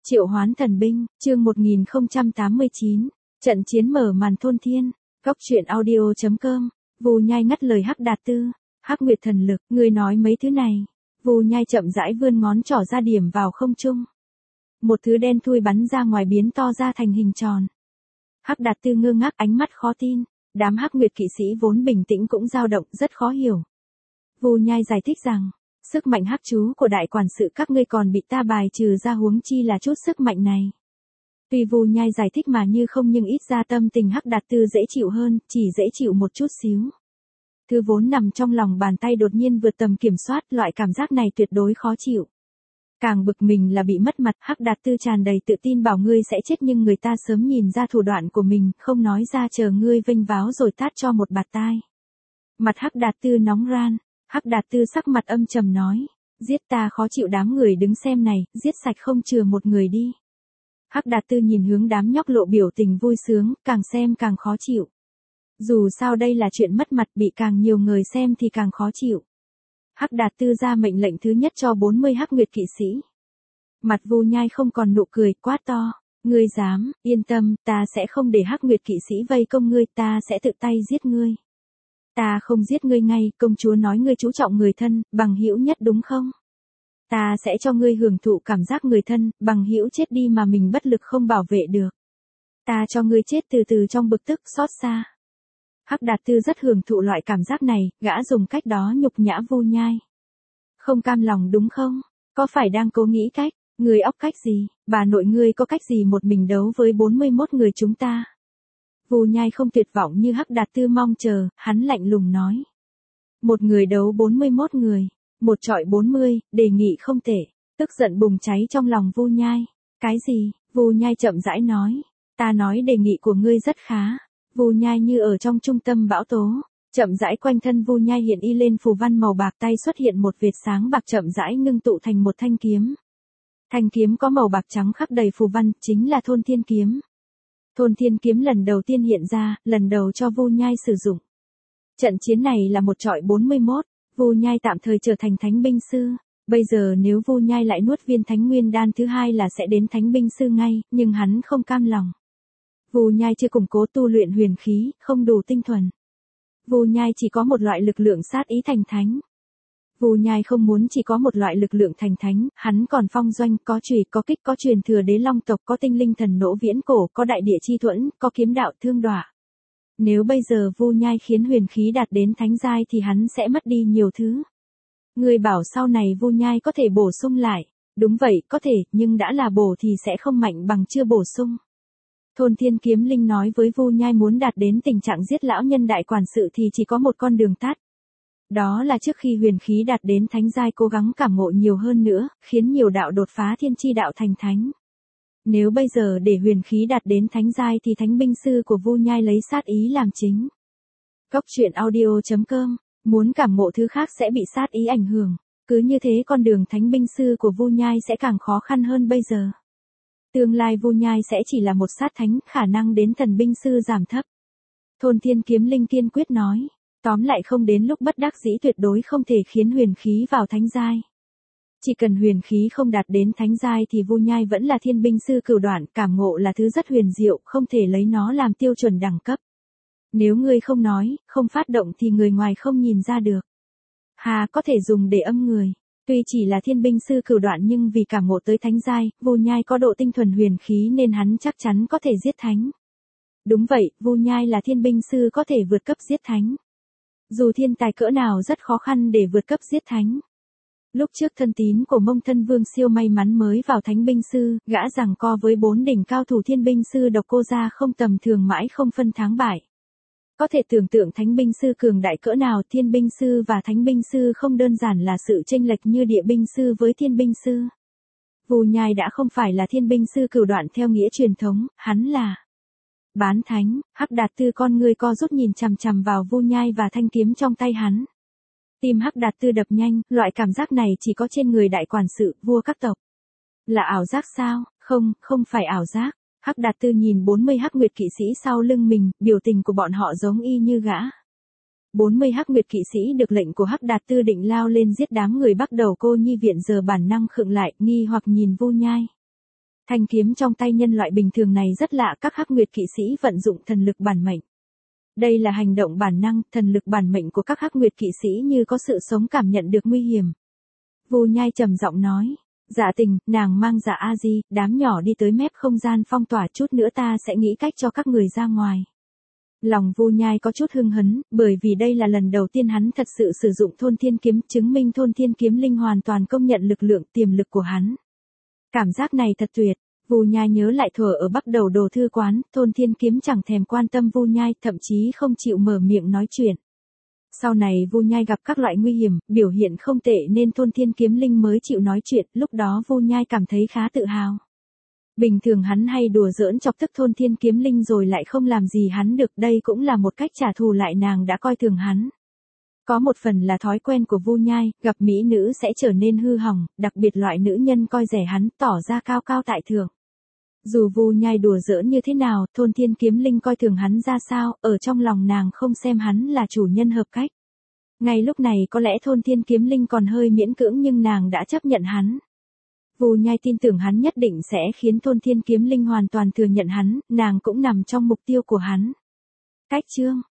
Triệu hoán thần binh, chương 1089, trận chiến mở màn thôn thiên, góc truyện audio.com, Vù Nhai ngắt lời Hắc Đạt Tư, Hắc Nguyệt thần lực, ngươi nói mấy thứ này. Vù Nhai chậm rãi vươn ngón trỏ ra điểm vào không trung. Một thứ đen thui bắn ra ngoài biến to ra thành hình tròn. Hắc Đạt Tư ngơ ngác ánh mắt khó tin, đám Hắc Nguyệt kỵ sĩ vốn bình tĩnh cũng dao động rất khó hiểu. Vù Nhai giải thích rằng, sức mạnh hắc chú của đại quản sự các ngươi còn bị ta bài trừ ra, huống chi là chút sức mạnh này. Tuy Vù Nhai giải thích mà như không, nhưng ít ra tâm tình Hắc Đạt Tư dễ chịu hơn, chỉ dễ chịu một chút xíu. Thứ vốn nằm trong lòng bàn tay đột nhiên vượt tầm kiểm soát, loại cảm giác này tuyệt đối khó chịu. Càng bực mình là bị mất mặt. Hắc Đạt Tư tràn đầy tự tin bảo ngươi sẽ chết, nhưng người ta sớm nhìn ra thủ đoạn của mình, không nói ra chờ ngươi vênh váo rồi tát cho một bạt tai. Mặt Hắc Đạt Tư nóng ran. Hắc Đạt Tư sắc mặt âm trầm nói, giết ta khó chịu, đám người đứng xem này, giết sạch không chừa một người đi. Hắc Đạt Tư nhìn hướng đám nhóc lộ biểu tình vui sướng, càng xem càng khó chịu. Dù sao đây là chuyện mất mặt, bị càng nhiều người xem thì càng khó chịu. Hắc Đạt Tư ra mệnh lệnh thứ nhất cho 40 Hắc Nguyệt kỵ sĩ. Mặt Vù Nhai không còn nụ cười, quát to, ngươi dám, yên tâm, ta sẽ không để Hắc Nguyệt kỵ sĩ vây công ngươi, ta sẽ tự tay giết ngươi. Ta không giết ngươi ngay, công chúa nói ngươi chú trọng người thân, bằng hữu nhất đúng không? Ta sẽ cho ngươi hưởng thụ cảm giác người thân, bằng hữu chết đi mà mình bất lực không bảo vệ được. Ta cho ngươi chết từ từ trong bực tức, xót xa. Hắc Đạt Tư rất hưởng thụ loại cảm giác này, gã dùng cách đó nhục nhã Vù Nhai. Không cam lòng đúng không? Có phải đang cố nghĩ cách? Ngươi óc cách gì? Bà nội ngươi có cách gì một mình đấu với 41 người chúng ta? Vù Nhai không tuyệt vọng như Hắc Đạt Tư mong chờ, hắn lạnh lùng nói. Một người đấu 41 người, một trọi 40, đề nghị không tệ. Tức giận bùng cháy trong lòng Vù Nhai. Cái gì? Vù Nhai chậm rãi nói. Ta nói đề nghị của ngươi rất khá. Vù Nhai như ở trong trung tâm bão tố. Chậm rãi quanh thân Vù Nhai hiện y lên phù văn màu bạc, tay xuất hiện một vệt sáng bạc chậm rãi ngưng tụ thành một thanh kiếm. Thanh kiếm có màu bạc trắng khắc đầy phù văn, chính là Thôn Thiên Kiếm. Thôn Thiên Kiếm lần đầu tiên hiện ra, lần đầu cho Vù Nhai sử dụng. Trận chiến này là một trọi 41, Vù Nhai tạm thời trở thành thánh binh sư. Bây giờ nếu Vù Nhai lại nuốt viên thánh nguyên đan thứ hai là sẽ đến thánh binh sư ngay, nhưng hắn không cam lòng. Vù Nhai chưa củng cố tu luyện huyền khí, không đủ tinh thuần. Vù Nhai chỉ có một loại lực lượng sát ý thành thánh. Vù Nhai không muốn chỉ có một loại lực lượng thành thánh, hắn còn phong doanh, có chùy, có kích, có truyền thừa đế long tộc, có tinh linh thần nỗ viễn cổ, có đại địa chi thuẫn, có kiếm đạo thương đọa. Nếu bây giờ Vù Nhai khiến huyền khí đạt đến thánh giai thì hắn sẽ mất đi nhiều thứ. Người bảo sau này Vù Nhai có thể bổ sung lại. Đúng vậy, có thể, nhưng đã là bổ thì sẽ không mạnh bằng chưa bổ sung. Thôn Thiên Kiếm Linh nói với Vù Nhai muốn đạt đến tình trạng giết lão nhân đại quản sự thì chỉ có một con đường tắt. Đó là trước khi huyền khí đạt đến thánh giai cố gắng cảm ngộ nhiều hơn nữa, khiến nhiều đạo đột phá thiên chi đạo thành thánh. Nếu bây giờ để huyền khí đạt đến thánh giai thì thánh binh sư của Vù Nhai lấy sát ý làm chính. Góc truyện audio.com, muốn cảm ngộ thứ khác sẽ bị sát ý ảnh hưởng. Cứ như thế con đường thánh binh sư của Vù Nhai sẽ càng khó khăn hơn bây giờ. Tương lai Vù Nhai sẽ chỉ là một sát thánh, khả năng đến thần binh sư giảm thấp. Thôn Thiên Kiếm Linh kiên quyết nói. Tóm lại không đến lúc bất đắc dĩ tuyệt đối không thể khiến huyền khí vào thánh giai. Chỉ cần huyền khí không đạt đến thánh giai thì Vù Nhai vẫn là thiên binh sư cửu đoạn, cảm ngộ là thứ rất huyền diệu, không thể lấy nó làm tiêu chuẩn đẳng cấp. Nếu ngươi không nói, không phát động thì người ngoài không nhìn ra được. Hà có thể dùng để âm người. Tuy chỉ là thiên binh sư cửu đoạn nhưng vì cảm ngộ tới thánh giai, Vù Nhai có độ tinh thuần huyền khí nên hắn chắc chắn có thể giết thánh. Đúng vậy, Vù Nhai là thiên binh sư có thể vượt cấp giết thánh. Dù thiên tài cỡ nào rất khó khăn để vượt cấp giết thánh. Lúc trước thân tín của Mông Thân Vương siêu may mắn mới vào thánh binh sư, gã giằng co với 4 đỉnh cao thủ thiên binh sư độc cô gia không tầm thường mãi không phân thắng bại. Có thể tưởng tượng thánh binh sư cường đại cỡ nào, thiên binh sư và thánh binh sư không đơn giản là sự chênh lệch như địa binh sư với thiên binh sư. Vù Nhai đã không phải là thiên binh sư cửu đoạn theo nghĩa truyền thống, hắn là bán thánh. Hắc Đạt Tư con người co rút nhìn chằm chằm vào Vù Nhai và thanh kiếm trong tay hắn. Tim Hắc Đạt Tư đập nhanh, loại cảm giác này chỉ có trên người đại quản sự, vua các tộc. Là ảo giác sao? Không, không phải ảo giác. Hắc Đạt Tư nhìn 40 Hắc Nguyệt kỵ sĩ sau lưng mình, biểu tình của bọn họ giống y như gã. 40 Hắc Nguyệt kỵ sĩ được lệnh của Hắc Đạt Tư định lao lên giết đám người bắt đầu cô nhi viện giờ bản năng khựng lại, nghi hoặc nhìn Vù Nhai. Thanh kiếm trong tay nhân loại bình thường này rất lạ, các hắc nguyệt kỵ sĩ vận dụng thần lực bản mệnh. Đây là hành động bản năng, thần lực bản mệnh của các hắc nguyệt kỵ sĩ như có sự sống cảm nhận được nguy hiểm. Vu Nhai trầm giọng nói, Dạ Tình, nàng mang Dạ A Di, đám nhỏ đi tới mép không gian phong tỏa, chút nữa ta sẽ nghĩ cách cho các người ra ngoài. Lòng Vu Nhai có chút hưng hấn, bởi vì đây là lần đầu tiên hắn thật sự sử dụng thôn thiên kiếm, chứng minh thôn thiên kiếm linh hoàn toàn công nhận lực lượng tiềm lực của hắn. Cảm giác này thật tuyệt. Vu Nhai nhớ lại thuở ở Bắc Đầu Đồ Thư Quán, thôn thiên kiếm chẳng thèm quan tâm Vu Nhai, thậm chí không chịu mở miệng nói chuyện. Sau này Vu Nhai gặp các loại nguy hiểm, biểu hiện không tệ nên thôn thiên kiếm linh mới chịu nói chuyện, lúc đó Vu Nhai cảm thấy khá tự hào. Bình thường hắn hay đùa giỡn chọc tức thôn thiên kiếm linh rồi lại không làm gì hắn được, đây cũng là một cách trả thù lại nàng đã coi thường hắn. Có một phần là thói quen của Vu Nhai, gặp mỹ nữ sẽ trở nên hư hỏng, đặc biệt loại nữ nhân coi rẻ hắn, tỏ ra cao cao tại thượng. Dù Vu Nhai đùa giỡn như thế nào, thôn thiên kiếm linh coi thường hắn ra sao, ở trong lòng nàng không xem hắn là chủ nhân hợp cách. Ngay lúc này có lẽ thôn thiên kiếm linh còn hơi miễn cưỡng nhưng nàng đã chấp nhận hắn. Vu Nhai tin tưởng hắn nhất định sẽ khiến thôn thiên kiếm linh hoàn toàn thừa nhận hắn, nàng cũng nằm trong mục tiêu của hắn. Cách chương